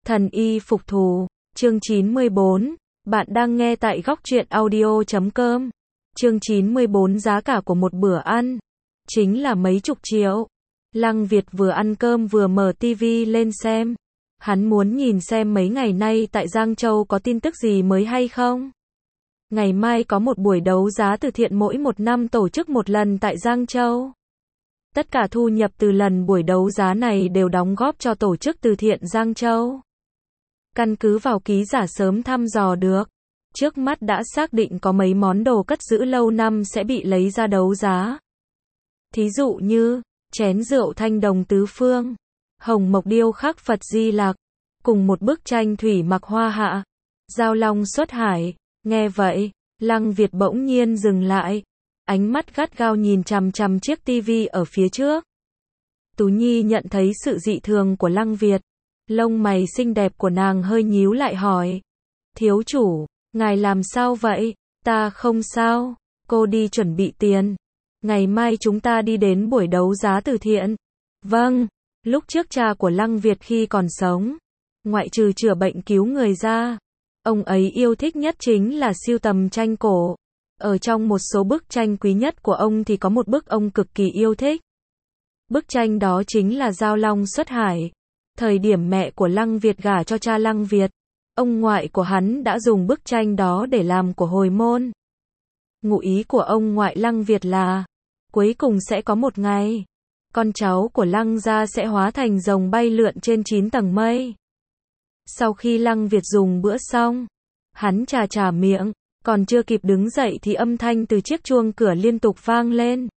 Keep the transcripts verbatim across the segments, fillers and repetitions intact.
Thần y phục thù, chương chín mươi bốn, bạn đang nghe tại góc truyện audio chấm com. Chương chín mươi bốn giá cả của một bữa ăn, chính là mấy chục triệu. Lăng Việt vừa ăn cơm vừa mở tivi lên xem. Hắn muốn nhìn xem mấy ngày nay tại Giang Châu có tin tức gì mới hay không. Ngày mai có một buổi đấu giá từ thiện mỗi một năm tổ chức một lần tại Giang Châu. Tất cả thu nhập từ lần buổi đấu giá này đều đóng góp cho tổ chức từ thiện Giang Châu. Căn cứ vào ký giả sớm thăm dò được, trước mắt đã xác định có mấy món đồ cất giữ lâu năm sẽ bị lấy ra đấu giá. Thí dụ như, chén rượu thanh đồng tứ phương, hồng mộc điêu khắc Phật Di Lặc, cùng một bức tranh thủy mặc hoa hạ, giao long xuất hải. Nghe vậy, Lăng Việt bỗng nhiên dừng lại, ánh mắt gắt gao nhìn chằm chằm chiếc tivi ở phía trước. Tú Nhi nhận thấy sự dị thường của Lăng Việt, lông mày xinh đẹp của nàng hơi nhíu lại hỏi. Thiếu chủ, ngài làm sao vậy? Ta không sao, cô đi chuẩn bị tiền. Ngày mai chúng ta đi đến buổi đấu giá từ thiện. Vâng, lúc trước cha của Lăng Việt khi còn sống, ngoại trừ chữa bệnh cứu người ra, ông ấy yêu thích nhất chính là sưu tầm tranh cổ. Ở trong một số bức tranh quý nhất của ông thì có một bức ông cực kỳ yêu thích. Bức tranh đó chính là Giao Long xuất hải. Thời điểm mẹ của Lăng Việt gả cho cha Lăng Việt, ông ngoại của hắn đã dùng bức tranh đó để làm của hồi môn. Ngụ ý của ông ngoại Lăng Việt là, cuối cùng sẽ có một ngày, con cháu của Lăng gia sẽ hóa thành rồng bay lượn trên chín tầng mây. Sau khi Lăng Việt dùng bữa xong, hắn chà chà miệng, còn chưa kịp đứng dậy thì âm thanh từ chiếc chuông cửa liên tục vang lên.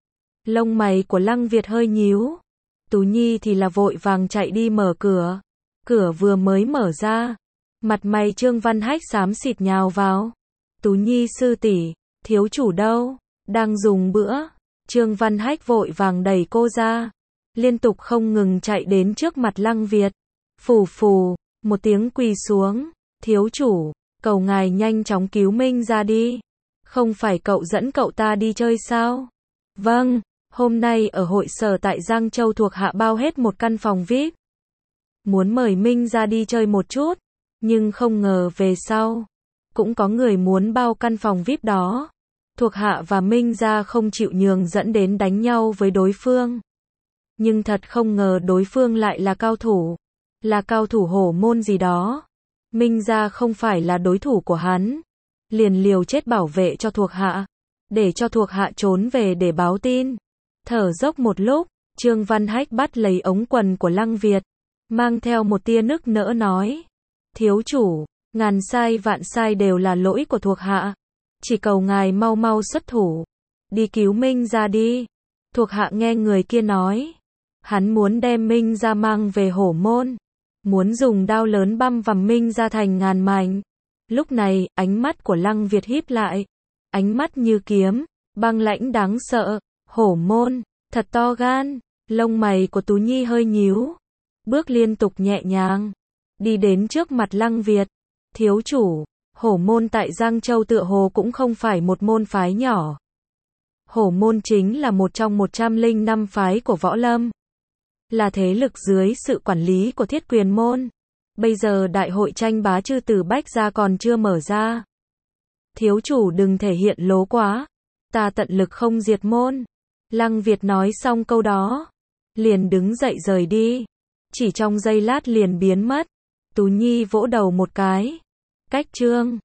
Lông mày của Lăng Việt hơi nhíu. Tú Nhi thì là vội vàng chạy đi mở cửa. Cửa vừa mới mở ra, mặt mày Trương Văn Hách xám xịt nhào vào. Tú Nhi sư tỷ, thiếu chủ đâu? Đang dùng bữa. Trương Văn Hách vội vàng đẩy cô ra, liên tục không ngừng chạy đến trước mặt Lăng Việt. Phù phù, một tiếng quỳ xuống. Thiếu chủ, cầu ngài nhanh chóng cứu Minh ra đi. Không phải cậu dẫn cậu ta đi chơi sao? Vâng. Hôm nay ở hội sở tại Giang Châu thuộc hạ bao hết một căn phòng vi ai pi. Muốn mời Minh ra đi chơi một chút, nhưng không ngờ về sau, cũng có người muốn bao căn phòng vi ai pi đó. Thuộc hạ và Minh ra không chịu nhường dẫn đến đánh nhau với đối phương. Nhưng thật không ngờ đối phương lại là cao thủ, là cao thủ hổ môn gì đó. Minh ra không phải là đối thủ của hắn, liền liều chết bảo vệ cho thuộc hạ, để cho thuộc hạ trốn về để báo tin. Thở dốc một lúc, Trương Văn Hách bắt lấy ống quần của Lăng Việt, mang theo một tia nức nỡ nói. Thiếu chủ, ngàn sai vạn sai đều là lỗi của thuộc hạ. Chỉ cầu ngài mau mau xuất thủ, đi cứu Minh ra đi. Thuộc hạ nghe người kia nói, hắn muốn đem Minh ra mang về hổ môn, muốn dùng đao lớn băm vằm Minh ra thành ngàn mảnh. Lúc này, ánh mắt của Lăng Việt híp lại, ánh mắt như kiếm, băng lãnh đáng sợ. Hổ môn, thật to gan. Lông mày của Tú Nhi hơi nhíu, bước liên tục nhẹ nhàng, đi đến trước mặt Lăng Việt. Thiếu chủ, hổ môn tại Giang Châu tựa hồ cũng không phải một môn phái nhỏ. Hổ môn chính là một trong một trăm lẻ năm phái của võ lâm, là thế lực dưới sự quản lý của Thiết Quyền môn. Bây giờ đại hội tranh bá chư tử Bách gia còn chưa mở ra. Thiếu chủ đừng thể hiện lố quá, ta tận lực không diệt môn. Lăng Việt nói xong câu đó, liền đứng dậy rời đi, chỉ trong giây lát liền biến mất. Tú Nhi vỗ đầu một cái. Cách Trương